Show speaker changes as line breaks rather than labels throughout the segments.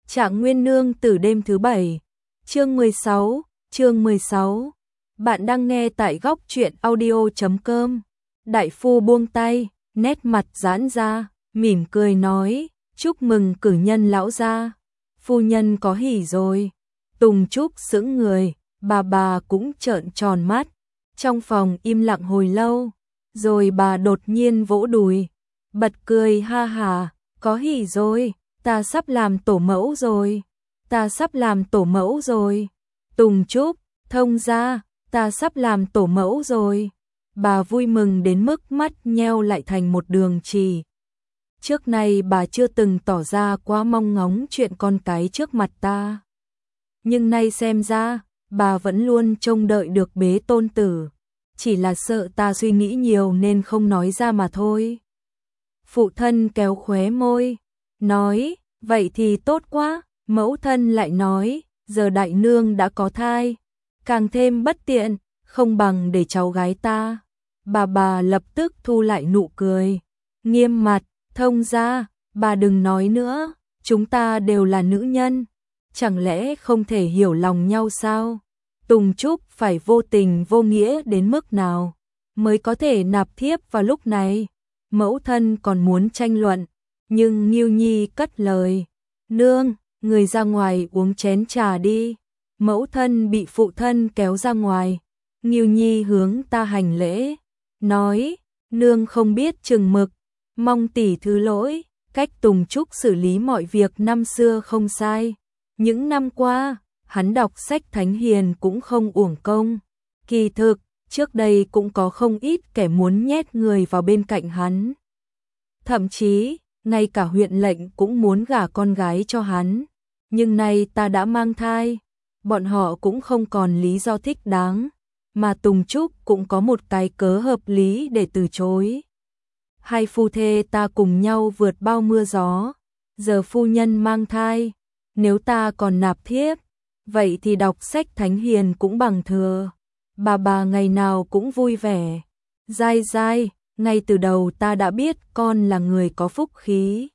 Trạng Nguyên Nương Tử đêm thứ 7. Chương 16. Bạn đang nghe tại góc truyện audio.com. Đại phu buông tay, nét mặt giãn ra, mỉm cười nói, chúc mừng cử nhân lão gia. Phu nhân có hỉ rồi. Tùng Trúc sững người, bà cũng trợn tròn mắt. Trong phòng im lặng hồi lâu, rồi bà đột nhiên vỗ đùi, bật cười ha hà, có hỉ rồi, ta sắp làm tổ mẫu rồi, ta sắp làm tổ mẫu rồi. Tùng Trúc, thông ra, ta sắp làm tổ mẫu rồi. Bà vui mừng đến mức mắt nheo lại thành một đường chỉ. Trước nay bà chưa từng tỏ ra quá mong ngóng chuyện con cái trước mặt ta. Nhưng nay xem ra, bà vẫn luôn trông đợi được bế tôn tử. Chỉ là sợ ta suy nghĩ nhiều nên không nói ra mà thôi. Phụ thân kéo khóe môi, nói, vậy thì tốt quá. Mẫu thân lại nói, giờ đại nương đã có thai, càng thêm bất tiện, không bằng để cháu gái ta. Bà lập tức thu lại nụ cười, nghiêm mặt, thông ra, bà đừng nói nữa, chúng ta đều là nữ nhân, chẳng lẽ không thể hiểu lòng nhau sao? Tùng Trúc phải vô tình vô nghĩa đến mức nào mới có thể nạp thiếp vào lúc này? Mẫu thân còn muốn tranh luận, nhưng Nghiêu Nhi cất lời, nương, người ra ngoài uống chén trà đi. Mẫu thân bị phụ thân kéo ra ngoài, Nghiêu Nhi hướng ta hành lễ, nói, nương không biết chừng mực, mong tỷ thứ lỗi. Cách Tùng Trúc xử lý mọi việc năm xưa không sai. Những năm qua, hắn đọc sách thánh hiền cũng không uổng công. Kỳ thực, trước đây cũng có không ít kẻ muốn nhét người vào bên cạnh hắn. Thậm chí, ngay cả huyện lệnh cũng muốn gả con gái cho hắn. Nhưng nay ta đã mang thai, bọn họ cũng không còn lý do thích đáng, mà Tùng Trúc cũng có một cái cớ hợp lý để từ chối. Hai phu thê ta cùng nhau vượt bao mưa gió, giờ phu nhân mang thai, nếu ta còn nạp thiếp, vậy thì đọc sách thánh hiền cũng bằng thừa. Bà ngày nào cũng vui vẻ. Dai, ngay từ đầu ta đã biết con là người có phúc khí.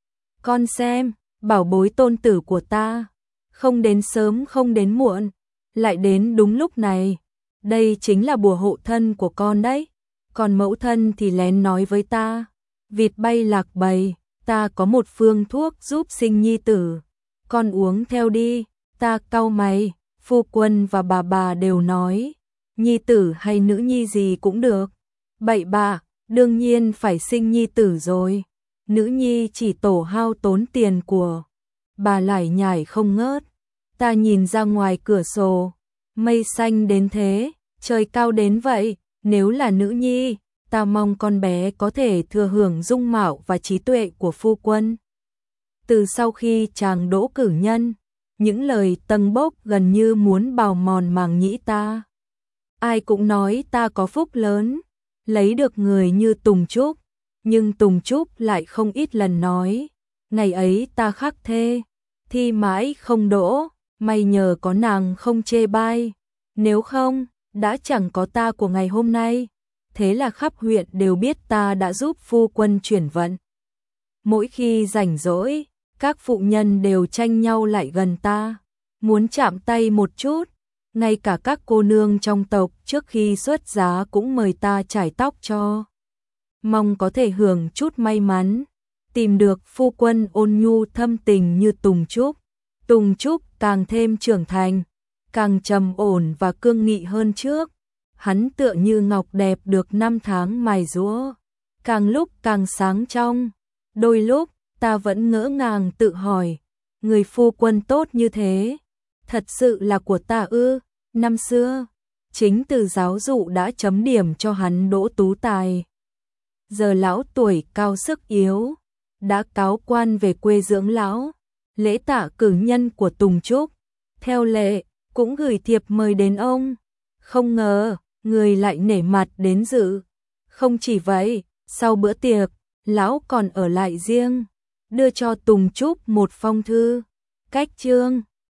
Con xem, bảo bối tôn tử của ta, không đến sớm không đến muộn, lại đến đúng lúc này. Đây chính là bùa hộ thân của con đấy. Còn mẫu thân thì lén nói với ta, vịt bay lạc bầy, ta có một phương thuốc giúp sinh nhi tử, con uống theo đi. Ta cau mày, phu quân và bà đều nói, nhi tử hay nữ nhi gì cũng được. Bậy bạ, đương nhiên phải sinh nhi tử rồi. Nữ nhi chỉ tổ hao tốn tiền của. Bà lải nhải không ngớt. Ta nhìn ra ngoài cửa sổ, mây xanh đến thế, trời cao đến vậy. Nếu là nữ nhi, ta mong con bé có thể thừa hưởng dung mạo và trí tuệ của phu quân. Từ sau khi chàng đỗ cử nhân, những lời tâng bốc gần như muốn bào mòn màng nhĩ ta. Ai cũng nói ta có phúc lớn, lấy được người như Tùng Trúc, nhưng Tùng Trúc lại không ít lần nói, ngày ấy ta khắc thê, thi mãi không đỗ, may nhờ có nàng không chê bai, nếu không, đã chẳng có ta của ngày hôm nay. Thế là khắp huyện đều biết ta đã giúp phu quân chuyển vận. Mỗi khi rảnh rỗi, các phụ nhân đều tranh nhau lại gần ta, muốn chạm tay một chút. Ngay cả các cô nương trong tộc trước khi xuất giá cũng mời ta chải tóc cho. Mong có thể hưởng chút may mắn, tìm được phu quân ôn nhu thâm tình như Tùng Trúc. Tùng Trúc càng thêm trưởng thành, càng trầm ổn và cương nghị hơn trước. Hắn tựa như ngọc đẹp được 5 tháng mài giũa, càng lúc càng sáng trong. Đôi lúc, ta vẫn ngỡ ngàng tự hỏi, người phu quân tốt như thế, thật sự là của ta ư? Năm xưa, chính từ giáo dụ đã chấm điểm cho hắn đỗ tú tài. Giờ lão tuổi cao sức yếu, đã cáo quan về quê dưỡng lão. Lễ tạ cử nhân của Tùng Trúc, theo lệ, cũng gửi thiệp mời đến ông. Không ngờ, người lại nể mặt đến dự. Không chỉ vậy, sau bữa tiệc, lão còn ở lại riêng, đưa cho Tùng Trúc một phong thư. Cách chương